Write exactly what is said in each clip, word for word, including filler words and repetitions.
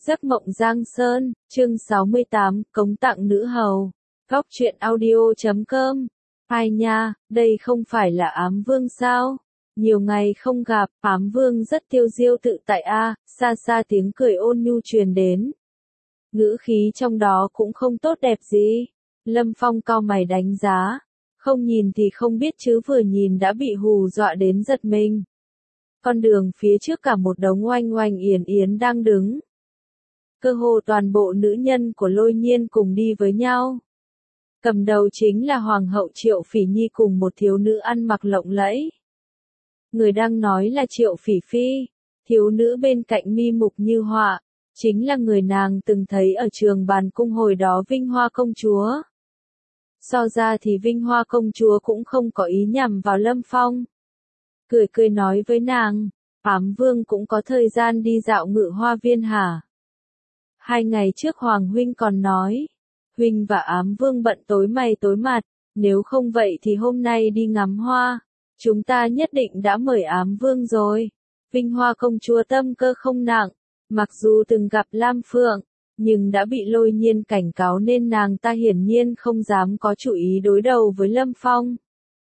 Giấc mộng Giang Sơn, chương sáu mươi tám, cống tặng nữ hầu. Góc truyện audio chấm com. Ai nha, đây không phải là Ám Vương sao? Nhiều ngày không gặp, Ám Vương rất tiêu diêu tự tại a, xa xa tiếng cười ôn nhu truyền đến. Ngữ khí trong đó cũng không tốt đẹp gì. Lâm Phong cau mày đánh giá. Không nhìn thì không biết chứ vừa nhìn đã bị hù dọa đến giật mình. Con đường phía trước cả một đống oanh oanh yến yến đang đứng. Cơ hồ toàn bộ nữ nhân của Lôi Nhiên cùng đi với nhau. Cầm đầu chính là Hoàng hậu Triệu Phỉ Nhi cùng một thiếu nữ ăn mặc lộng lẫy. Người đang nói là Triệu Phỉ Phi, thiếu nữ bên cạnh mi mục như họa, chính là người nàng từng thấy ở trường bàn cung hồi đó Vinh Hoa công chúa. So ra thì Vinh Hoa công chúa cũng không có ý nhằm vào Lâm Phong. Cười cười nói với nàng, Ám Vương cũng có thời gian đi dạo Ngự Hoa Viên hả? Hai ngày trước Hoàng huynh còn nói, huynh và Ám Vương bận tối mày tối mặt, nếu không vậy thì hôm nay đi ngắm hoa, chúng ta nhất định đã mời Ám Vương rồi. Vinh Hoa công chúa tâm cơ không nặng, mặc dù từng gặp Lam Phượng, nhưng đã bị Lôi Nhiên cảnh cáo nên nàng ta hiển nhiên không dám có chủ ý đối đầu với Lâm Phong.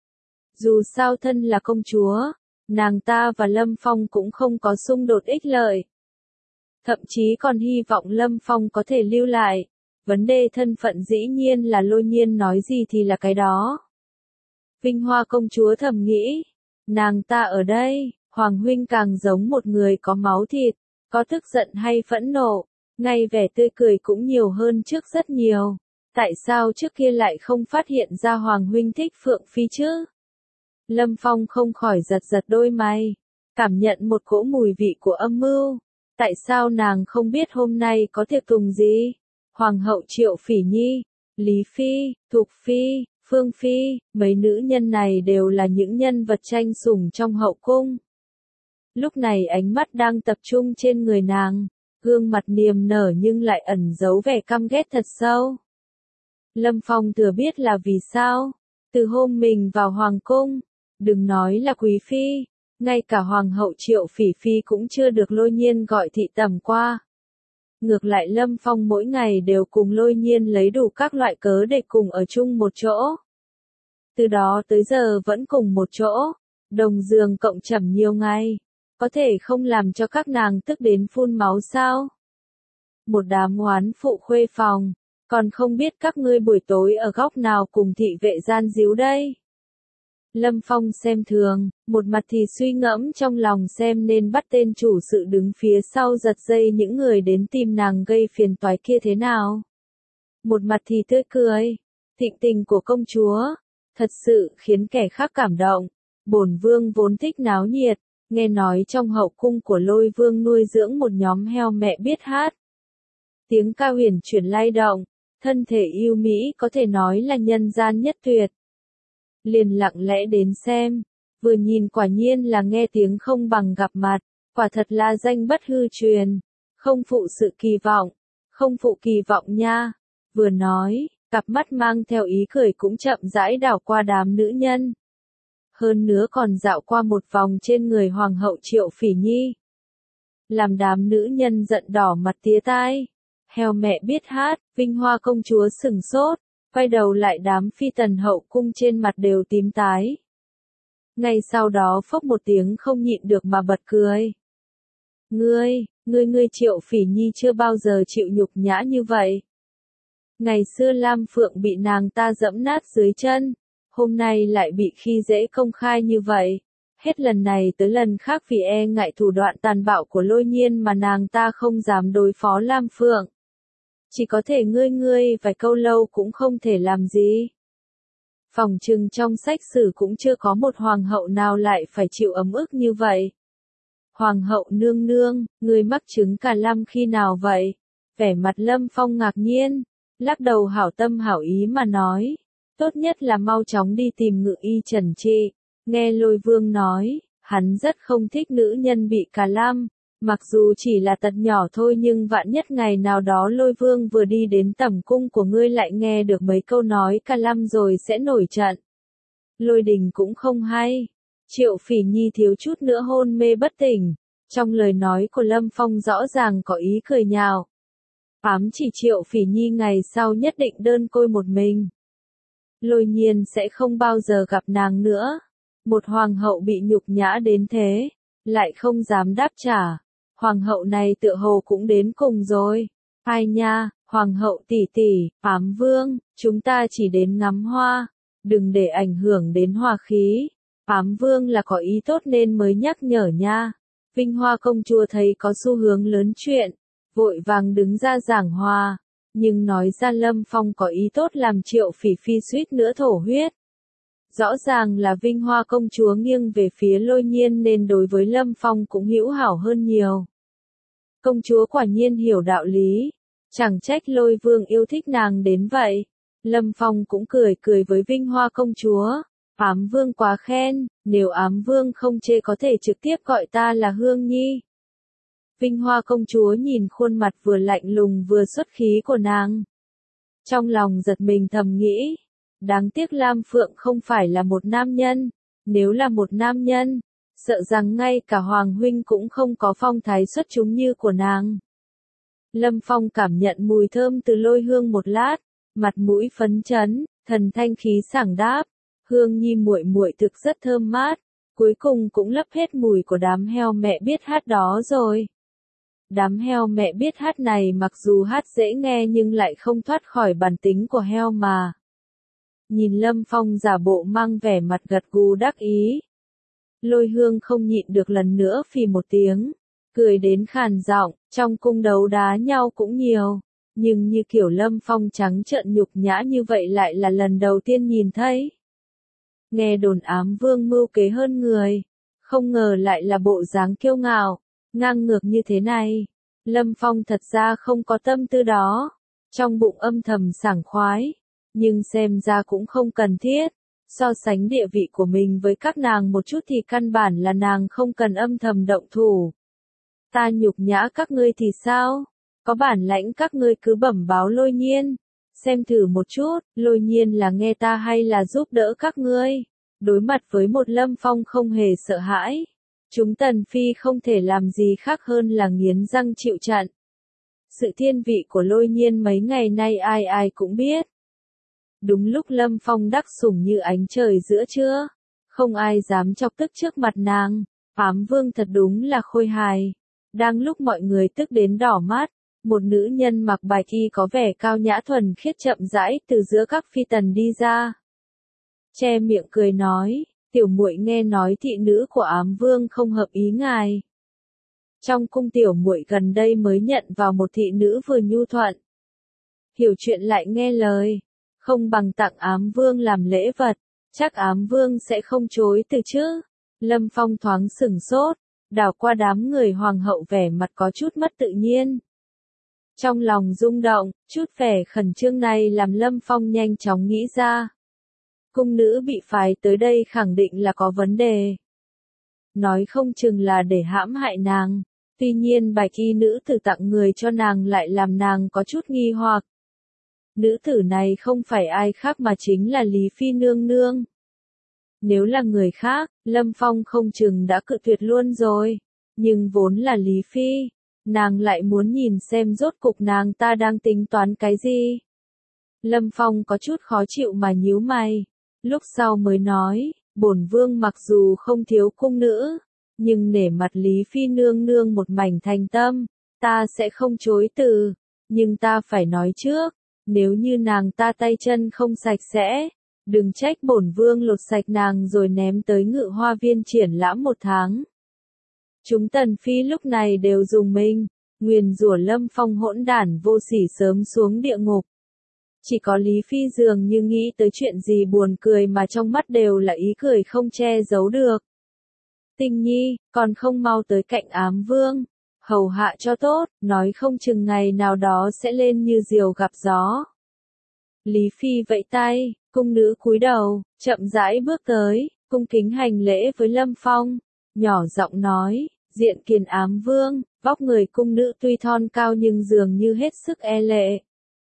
Dù sao thân là công chúa, nàng ta và Lâm Phong cũng không có xung đột ích lợi. Thậm chí còn hy vọng Lâm Phong có thể lưu lại. Vấn đề thân phận dĩ nhiên là Lôi Nhiên nói gì thì là cái đó. Vinh Hoa công chúa thầm nghĩ, nàng ta ở đây, Hoàng huynh càng giống một người có máu thịt, có tức giận hay phẫn nộ, ngay vẻ tươi cười cũng nhiều hơn trước rất nhiều. Tại sao trước kia lại không phát hiện ra Hoàng huynh thích Phượng Phi chứ? Lâm Phong không khỏi giật giật đôi mày, cảm nhận một cỗ mùi vị của âm mưu. Tại sao nàng không biết hôm nay có tiệc tùng gì? Hoàng hậu Triệu Phỉ Nhi, Lý Phi, Thục Phi, Phương Phi, mấy nữ nhân này đều là những nhân vật tranh sủng trong hậu cung. Lúc này ánh mắt đang tập trung trên người nàng, gương mặt niềm nở nhưng lại ẩn giấu vẻ căm ghét thật sâu. Lâm Phong thừa biết là vì sao, từ hôm mình vào Hoàng cung, đừng nói là Quý Phi, ngay cả Hoàng hậu Triệu Phỉ Phi cũng chưa được Lôi Nhiên gọi thị tẩm qua. Ngược lại Lâm Phong mỗi ngày đều cùng Lôi Nhiên lấy đủ các loại cớ để cùng ở chung một chỗ. Từ đó tới giờ vẫn cùng một chỗ, đồng giường cộng chẩm nhiều ngày, có thể không làm cho các nàng tức đến phun máu sao? Một đám oán phụ khuê phòng, còn không biết các ngươi buổi tối ở góc nào cùng thị vệ gian díu đây? Lâm Phong xem thường, một mặt thì suy ngẫm trong lòng xem nên bắt tên chủ sự đứng phía sau giật dây những người đến tìm nàng gây phiền toái kia thế nào. Một mặt thì tươi cười, thịnh tình của công chúa, thật sự khiến kẻ khác cảm động. Bổn vương vốn thích náo nhiệt, nghe nói trong hậu cung của Lôi Vương nuôi dưỡng một nhóm heo mẹ biết hát. Tiếng ca huyền chuyển lay động, thân thể yêu mỹ có thể nói là nhân gian nhất tuyệt. Liền lặng lẽ đến xem, vừa nhìn quả nhiên là nghe tiếng không bằng gặp mặt, quả thật là danh bất hư truyền, không phụ sự kỳ vọng, không phụ kỳ vọng nha. Vừa nói, cặp mắt mang theo ý cười cũng chậm rãi đảo qua đám nữ nhân. Hơn nữa còn dạo qua một vòng trên người Hoàng hậu Triệu Phỉ Nhi. Làm đám nữ nhân giận đỏ mặt tía tai. Heo mẹ biết hát, Vinh Hoa công chúa sừng sốt. Quay đầu lại đám phi tần hậu cung trên mặt đều tím tái. Ngay sau đó phốc một tiếng không nhịn được mà bật cười. Ngươi, ngươi ngươi Triệu Phỉ Nhi chưa bao giờ chịu nhục nhã như vậy. Ngày xưa Lam Phượng bị nàng ta dẫm nát dưới chân, hôm nay lại bị khi dễ công khai như vậy. Hết lần này tới lần khác vì e ngại thủ đoạn tàn bạo của Lôi Nhiên mà nàng ta không dám đối phó Lam Phượng. Chỉ có thể ngươi ngươi vài câu lâu cũng không thể làm gì. Phỏng chừng trong sách sử cũng chưa có một hoàng hậu nào lại phải chịu ấm ức như vậy. Hoàng hậu nương nương, ngươi mắc chứng cả lâm khi nào vậy? Vẻ mặt Lâm Phong ngạc nhiên, lắc đầu hảo tâm hảo ý mà nói. Tốt nhất là mau chóng đi tìm ngự y trần trị. Nghe Lôi Vương nói, hắn rất không thích nữ nhân bị cà lam. Mặc dù chỉ là tật nhỏ thôi nhưng vạn nhất ngày nào đó Lôi Vương vừa đi đến tẩm cung của ngươi lại nghe được mấy câu nói ca lăm rồi sẽ nổi trận. Lôi Đình cũng không hay. Triệu Phỉ Nhi thiếu chút nữa hôn mê bất tỉnh. Trong lời nói của Lâm Phong rõ ràng có ý cười nhạo, Ám chỉ Triệu Phỉ Nhi ngày sau nhất định đơn côi một mình. Lôi Nhiên sẽ không bao giờ gặp nàng nữa. Một hoàng hậu bị nhục nhã đến thế, lại không dám đáp trả. Hoàng hậu này tựa hồ cũng đến cùng rồi. Ai nha, hoàng hậu tỷ tỷ, Ám Vương, chúng ta chỉ đến ngắm hoa, đừng để ảnh hưởng đến hòa khí. Ám Vương là có ý tốt nên mới nhắc nhở nha. Vinh Hoa công chúa thấy có xu hướng lớn chuyện, vội vàng đứng ra giảng hòa, nhưng nói ra Lâm Phong có ý tốt làm Triệu Phỉ Phi suýt nữa thổ huyết. Rõ ràng là Vinh Hoa công chúa nghiêng về phía Lôi Nhiên nên đối với Lâm Phong cũng hữu hảo hơn nhiều. Công chúa quả nhiên hiểu đạo lý, chẳng trách Lôi Vương yêu thích nàng đến vậy. Lâm Phong cũng cười cười với Vinh Hoa công chúa. Ám Vương quá khen, nếu Ám Vương không chê có thể trực tiếp gọi ta là Hương Nhi. Vinh Hoa công chúa nhìn khuôn mặt vừa lạnh lùng vừa xuất khí của nàng. Trong lòng giật mình thầm nghĩ, đáng tiếc Lam Phượng không phải là một nam nhân, nếu là một nam nhân, sợ rằng ngay cả Hoàng huynh cũng không có phong thái xuất chúng như của nàng. Lâm Phong cảm nhận mùi thơm từ Lôi hương một lát, mặt mũi phấn chấn, thần thanh khí sảng đáp, Hương Nhi muội muội thực rất thơm mát, cuối cùng cũng lấp hết mùi của đám heo mẹ biết hát đó rồi. Đám heo mẹ biết hát này mặc dù hát dễ nghe nhưng lại không thoát khỏi bản tính của heo mà. Nhìn Lâm Phong giả bộ mang vẻ mặt gật gù đắc ý. Lôi hương không nhịn được lần nữa phì một tiếng, cười đến khàn giọng, trong cung đấu đá nhau cũng nhiều, nhưng như kiểu Lâm Phong trắng trợn nhục nhã như vậy lại là lần đầu tiên nhìn thấy. Nghe đồn Ám Vương mưu kế hơn người, không ngờ lại là bộ dáng kiêu ngạo, ngang ngược như thế này. Lâm Phong thật ra không có tâm tư đó, trong bụng âm thầm sảng khoái, nhưng xem ra cũng không cần thiết. So sánh địa vị của mình với các nàng một chút thì căn bản là nàng không cần âm thầm động thủ. Ta nhục nhã các ngươi thì sao? Có bản lãnh các ngươi cứ bẩm báo Lôi Nhiên. Xem thử một chút, Lôi Nhiên là nghe ta hay là giúp đỡ các ngươi. Đối mặt với một Lâm Phong không hề sợ hãi. Chúng Tần Phi không thể làm gì khác hơn là nghiến răng chịu trận. Sự thiên vị của Lôi Nhiên mấy ngày nay ai ai cũng biết. Đúng lúc Lâm Phong đắc sủng như ánh trời giữa trưa, không ai dám chọc tức trước mặt nàng. Ám Vương thật đúng là khôi hài. Đang lúc mọi người tức đến đỏ mắt, một nữ nhân mặc bạch y có vẻ cao nhã thuần khiết chậm rãi từ giữa các phi tần đi ra. Che miệng cười nói, tiểu muội nghe nói thị nữ của Ám Vương không hợp ý ngài. Trong cung tiểu muội gần đây mới nhận vào một thị nữ vừa nhu thuận. Hiểu chuyện lại nghe lời, không bằng tặng Ám Vương làm lễ vật, chắc Ám Vương sẽ không chối từ chứ. Lâm Phong thoáng sửng sốt, đảo qua đám người hoàng hậu vẻ mặt có chút mất tự nhiên. Trong lòng rung động, chút vẻ khẩn trương này làm Lâm Phong nhanh chóng nghĩ ra. Cung nữ bị phái tới đây khẳng định là có vấn đề. Nói không chừng là để hãm hại nàng, tuy nhiên bạch y nữ tử tặng người cho nàng lại làm nàng có chút nghi hoặc. Nữ tử này không phải ai khác mà chính là Lý Phi nương nương. Nếu là người khác, Lâm Phong không chừng đã cự tuyệt luôn rồi. Nhưng vốn là Lý Phi, nàng lại muốn nhìn xem rốt cục nàng ta đang tính toán cái gì. Lâm Phong có chút khó chịu mà nhíu mày. Lúc sau mới nói, bổn vương mặc dù không thiếu cung nữ, nhưng nể mặt Lý Phi nương nương một mảnh thành tâm, ta sẽ không chối từ. Nhưng ta phải nói trước, nếu như nàng ta tay chân không sạch sẽ, đừng trách bổn vương lột sạch nàng rồi ném tới Ngự Hoa Viên triển lãm một tháng. Chúng Tần Phi lúc này đều dùng mình, nguyền rủa Lâm Phong hỗn đản vô sỉ sớm xuống địa ngục. Chỉ có Lý Phi dường như nghĩ tới chuyện gì buồn cười mà trong mắt đều là ý cười không che giấu được. Tình nhi, còn không mau tới cạnh Ám Vương, hầu hạ cho tốt, nói không chừng ngày nào đó sẽ lên như diều gặp gió. Lý Phi vẫy tay, cung nữ cúi đầu, chậm rãi bước tới, cung kính hành lễ với Lâm Phong, nhỏ giọng nói, diện kiền Ám Vương, vóc người cung nữ tuy thon cao nhưng dường như hết sức e lệ.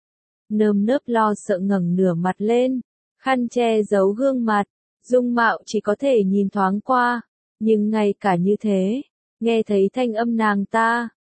Nơm nớp lo sợ ngẩng nửa mặt lên, khăn che giấu gương mặt, dung mạo chỉ có thể nhìn thoáng qua, nhưng ngay cả như thế, nghe thấy thanh âm nàng ta,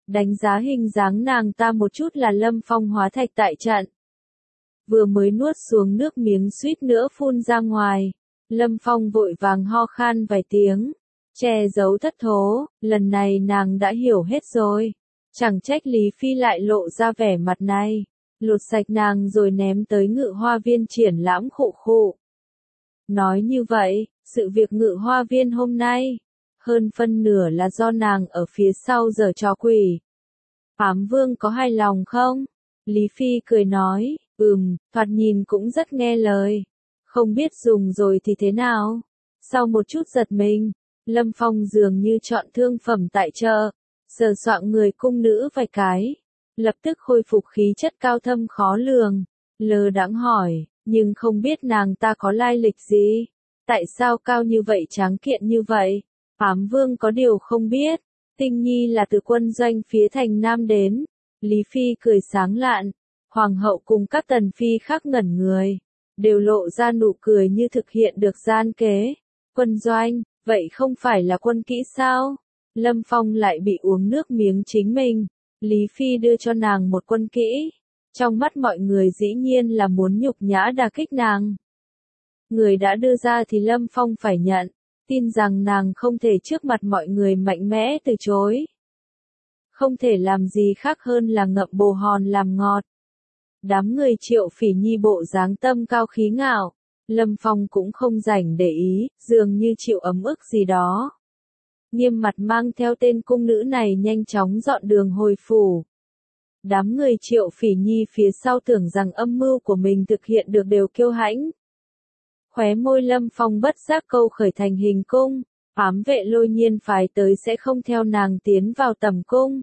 Đánh giá hình dáng nàng ta một chút là Lâm Phong hóa thạch tại trận. Vừa mới nuốt xuống nước miếng suýt nữa phun ra ngoài. Lâm Phong vội vàng ho khan vài tiếng. Che giấu thất thố, lần này nàng đã hiểu hết rồi. Chẳng trách Lý Phi lại lộ ra vẻ mặt này. Lột sạch nàng rồi ném tới ngự hoa viên triển lãm khụ khụ. Nói như vậy, sự việc ngự hoa viên hôm nay, hơn phân nửa là do nàng ở phía sau giở trò quỷ. Ám Vương có hài lòng không? Lý Phi cười nói, ừm, thoạt nhìn cũng rất nghe lời. Không biết dùng rồi thì thế nào? Sau một chút giật mình, Lâm Phong dường như chọn thương phẩm tại chợ, sờ soạng người cung nữ vài cái, lập tức khôi phục khí chất cao thâm khó lường, lơ đãng hỏi, nhưng không biết nàng ta có lai lịch gì? Tại sao cao như vậy tráng kiện như vậy? Ám Vương có điều không biết, Tinh Nhi là từ quân doanh phía thành Nam đến. Lý Phi cười sáng lạn, Hoàng hậu cùng các tần phi khác ngẩn người, đều lộ ra nụ cười như thực hiện được gian kế. Quân doanh, vậy không phải là quân kỹ sao? Lâm Phong lại bị uống nước miếng chính mình. Lý Phi đưa cho nàng một quân kỹ. Trong mắt mọi người dĩ nhiên là muốn nhục nhã đả kích nàng. Người đã đưa ra thì Lâm Phong phải nhận, tin rằng nàng không thể trước mặt mọi người mạnh mẽ từ chối. Không thể làm gì khác hơn là ngậm bồ hòn làm ngọt. Đám người Triệu Phỉ Nhi bộ dáng tâm cao khí ngạo, Lâm Phong cũng không rảnh để ý, dường như chịu ấm ức gì đó. Nghiêm mặt mang theo tên cung nữ này nhanh chóng dọn đường hồi phủ. Đám người Triệu Phỉ Nhi phía sau tưởng rằng âm mưu của mình thực hiện được đều kiêu hãnh. Khóe môi Lâm Phong bất giác câu khởi thành hình cung, ám vệ Lôi Nhiên phái tới sẽ không theo nàng tiến vào tầm cung.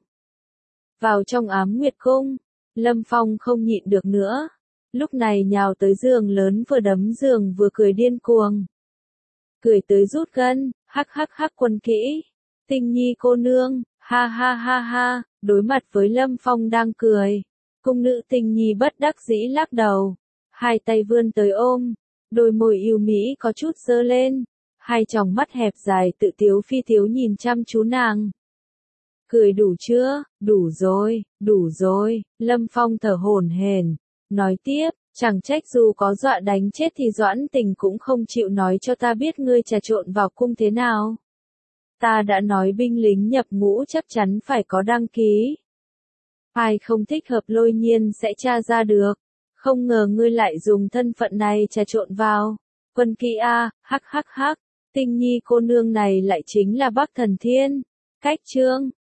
Vào trong Ám Nguyệt cung, Lâm Phong không nhịn được nữa, lúc này nhào tới giường lớn vừa đấm giường vừa cười điên cuồng. Cười tới rút gân, hắc hắc hắc quân kỹ, Tinh Nhi cô nương, ha ha ha ha, đối mặt với Lâm Phong đang cười. Cung nữ Tinh Nhi bất đắc dĩ lắc đầu, hai tay vươn tới ôm, đôi môi yêu mỹ có chút dơ lên, hai tròng mắt hẹp dài tự tiếu phi tiếu nhìn chăm chú nàng. Cười đủ chưa? Đủ rồi, đủ rồi, Lâm Phong thở hổn hển, nói tiếp, chẳng trách dù có dọa đánh chết thì Doãn Tình cũng không chịu nói cho ta biết ngươi trà trộn vào cung thế nào. Ta đã nói binh lính nhập ngũ chắc chắn phải có đăng ký. Ai không thích hợp Lôi Nhiên sẽ tra ra được. Không ngờ ngươi lại dùng thân phận này trà trộn vào. Quân kỹ a, hắc hắc hắc, Tinh Nhi cô nương này lại chính là Bắc Thần Thiên. Cách chương